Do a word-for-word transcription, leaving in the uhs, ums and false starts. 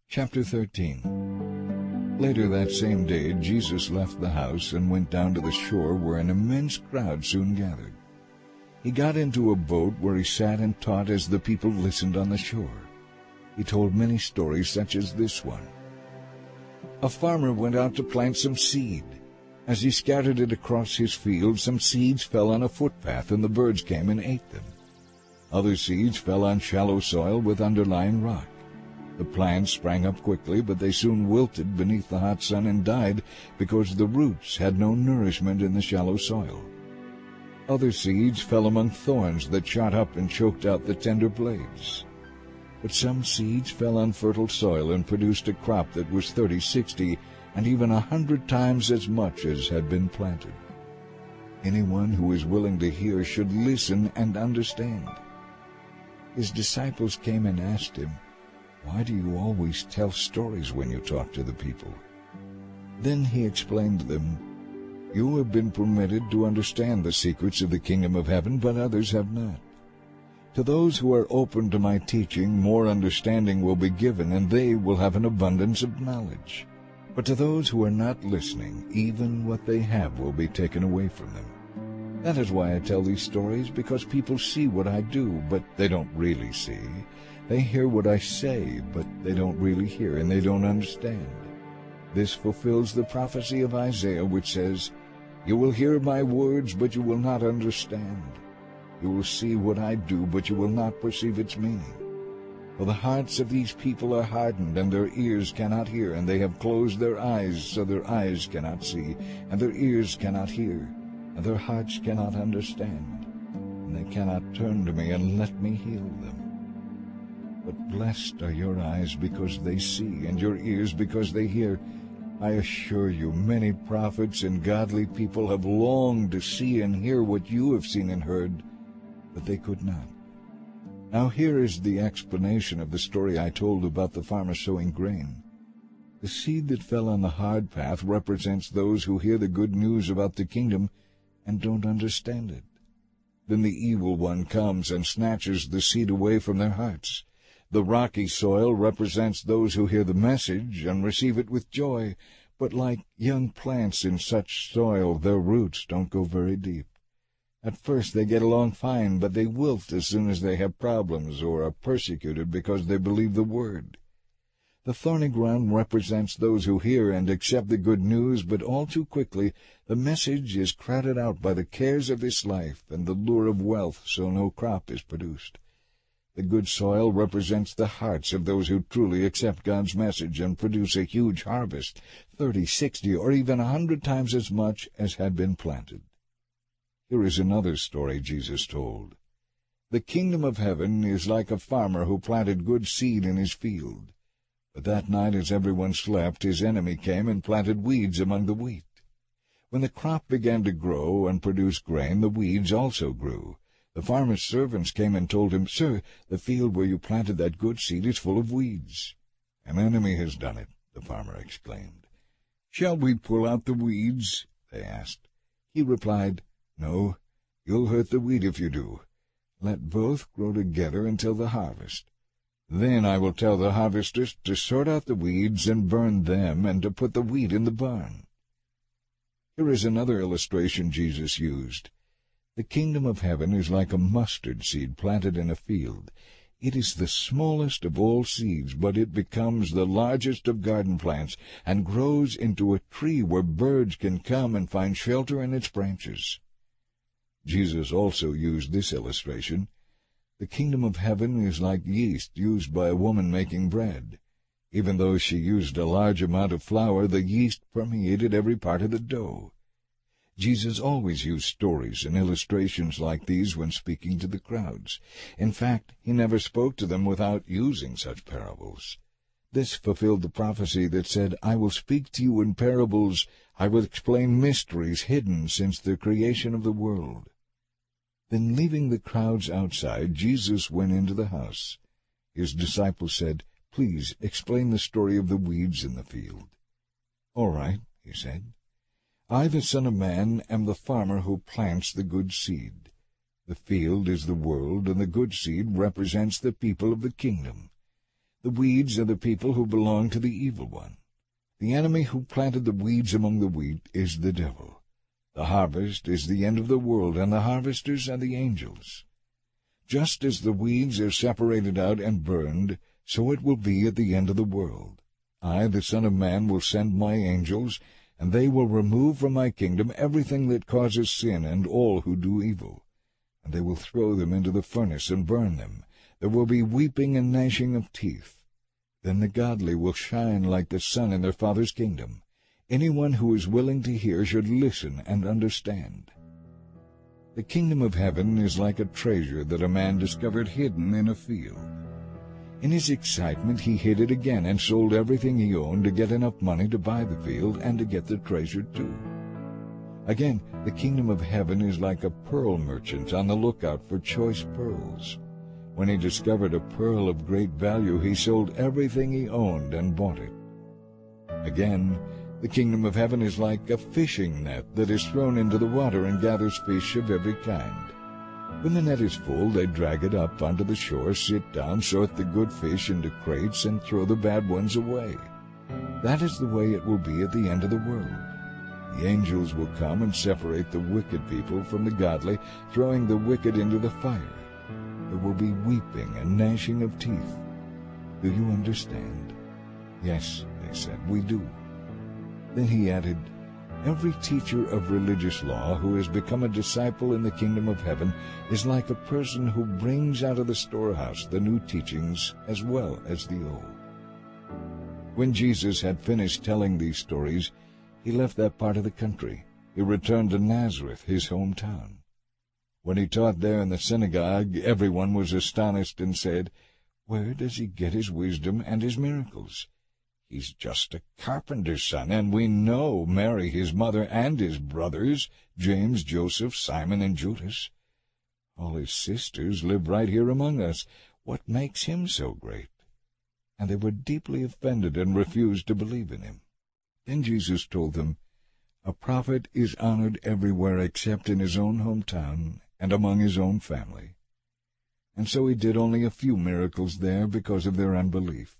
Chapter thirteen. Later that same day, Jesus left the house and went down to the shore, where an immense crowd soon gathered. He got into a boat where he sat and taught as the people listened on the shore. He told many stories such as this one. A farmer went out to plant some seed. As he scattered it across his field, some seeds fell on a footpath, and the birds came and ate them. Other seeds fell on shallow soil with underlying rock. The plants sprang up quickly, but they soon wilted beneath the hot sun and died because the roots had no nourishment in the shallow soil. Other seeds fell among thorns that shot up and choked out the tender blades. But some seeds fell on fertile soil and produced a crop that was thirty, sixty, and even a hundred times as much as had been planted. Anyone who is willing to hear should listen and understand. His disciples came and asked him, "Why do you always tell stories when you talk to the people?" Then he explained to them, "You have been permitted to understand the secrets of the kingdom of heaven, but others have not. To those who are open to my teaching, more understanding will be given, and they will have an abundance of knowledge. But to those who are not listening, even what they have will be taken away from them. That is why I tell these stories, because people see what I do, but they don't really see. They hear what I say, but they don't really hear, and they don't understand. This fulfills the prophecy of Isaiah, which says, 'You will hear my words, but you will not understand. You will see what I do, but you will not perceive its meaning. For the hearts of these people are hardened, and their ears cannot hear, and they have closed their eyes, so their eyes cannot see, and their ears cannot hear, and their hearts cannot understand, and they cannot turn to me and let me heal them. But blessed are your eyes because they see, and your ears because they hear. I assure you, many prophets and godly people have longed to see and hear what you have seen and heard, but they could not.' Now here is the explanation of the story I told about the farmer sowing grain. The seed that fell on the hard path represents those who hear the good news about the kingdom and don't understand it. Then the evil one comes and snatches the seed away from their hearts. The rocky soil represents those who hear the message and receive it with joy, but like young plants in such soil, their roots don't go very deep. At first they get along fine, but they wilt as soon as they have problems or are persecuted because they believe the word. The thorny ground represents those who hear and accept the good news, but all too quickly the message is crowded out by the cares of this life and the lure of wealth, so no crop is produced. The good soil represents the hearts of those who truly accept God's message and produce a huge harvest, thirty, sixty, or even a hundred times as much as had been planted." Here is another story Jesus told. "The kingdom of heaven is like a farmer who planted good seed in his field. But that night as everyone slept, his enemy came and planted weeds among the wheat. When the crop began to grow and produce grain, the weeds also grew. The farmer's servants came and told him, 'Sir, the field where you planted that good seed is full of weeds.' 'An enemy has done it,' the farmer exclaimed. 'Shall we pull out the weeds?' they asked. He replied, 'No, you'll hurt the wheat if you do. Let both grow together until the harvest. Then I will tell the harvesters to sort out the weeds and burn them, and to put the wheat in the barn.'" Here is another illustration Jesus used. The kingdom of heaven is like a mustard seed planted in a field. It is the smallest of all seeds, but it becomes the largest of garden plants and grows into a tree where birds can come and find shelter in its branches. Jesus also used this illustration. The kingdom of heaven is like yeast used by a woman making bread. Even though she used a large amount of flour, the yeast permeated every part of the dough. Jesus always used stories and illustrations like these when speaking to the crowds. In fact, he never spoke to them without using such parables. This fulfilled the prophecy that said, "I will speak to you in parables, I will explain mysteries hidden since the creation of the world." Then, leaving the crowds outside, Jesus went into the house. His disciples said, "Please explain the story of the weeds in the field." "All right," he said. "I, the Son of Man, am the farmer who plants the good seed. The field is the world, and the good seed represents the people of the kingdom. The weeds are the people who belong to the evil one. The enemy who planted the weeds among the wheat is the devil. The harvest is the end of the world, and the harvesters are the angels. Just as the weeds are separated out and burned, so it will be at the end of the world. I, the Son of Man, will send my angels, and they will remove from my kingdom everything that causes sin and all who do evil. And they will throw them into the furnace and burn them. There will be weeping and gnashing of teeth. Then the godly will shine like the sun in their Father's kingdom. Anyone who is willing to hear should listen and understand. The kingdom of heaven is like a treasure that a man discovered hidden in a field. In his excitement he hid it again and sold everything he owned to get enough money to buy the field and to get the treasure too. Again, the kingdom of heaven is like a pearl merchant on the lookout for choice pearls. When he discovered a pearl of great value, he sold everything he owned and bought it. Again, the kingdom of heaven is like a fishing net that is thrown into the water and gathers fish of every kind. When the net is full, they drag it up onto the shore, sit down, sort the good fish into crates, and throw the bad ones away. That is the way it will be at the end of the world. The angels will come and separate the wicked people from the godly, throwing the wicked into the fire. There will be weeping and gnashing of teeth. Do you understand? Yes, they said, we do. Then he added, Every teacher of religious law who has become a disciple in the kingdom of heaven is like a person who brings out of the storehouse the new teachings as well as the old. When Jesus had finished telling these stories, he left that part of the country. He returned to Nazareth, his hometown. When he taught there in the synagogue, everyone was astonished and said, Where does he get his wisdom and his miracles? He's just a carpenter's son, and we know Mary, his mother, and his brothers, James, Joseph, Simon, and Judas. All his sisters live right here among us. What makes him so great? And they were deeply offended and refused to believe in him. Then Jesus told them, A prophet is honored everywhere except in his own hometown and among his own family. And so he did only a few miracles there because of their unbelief.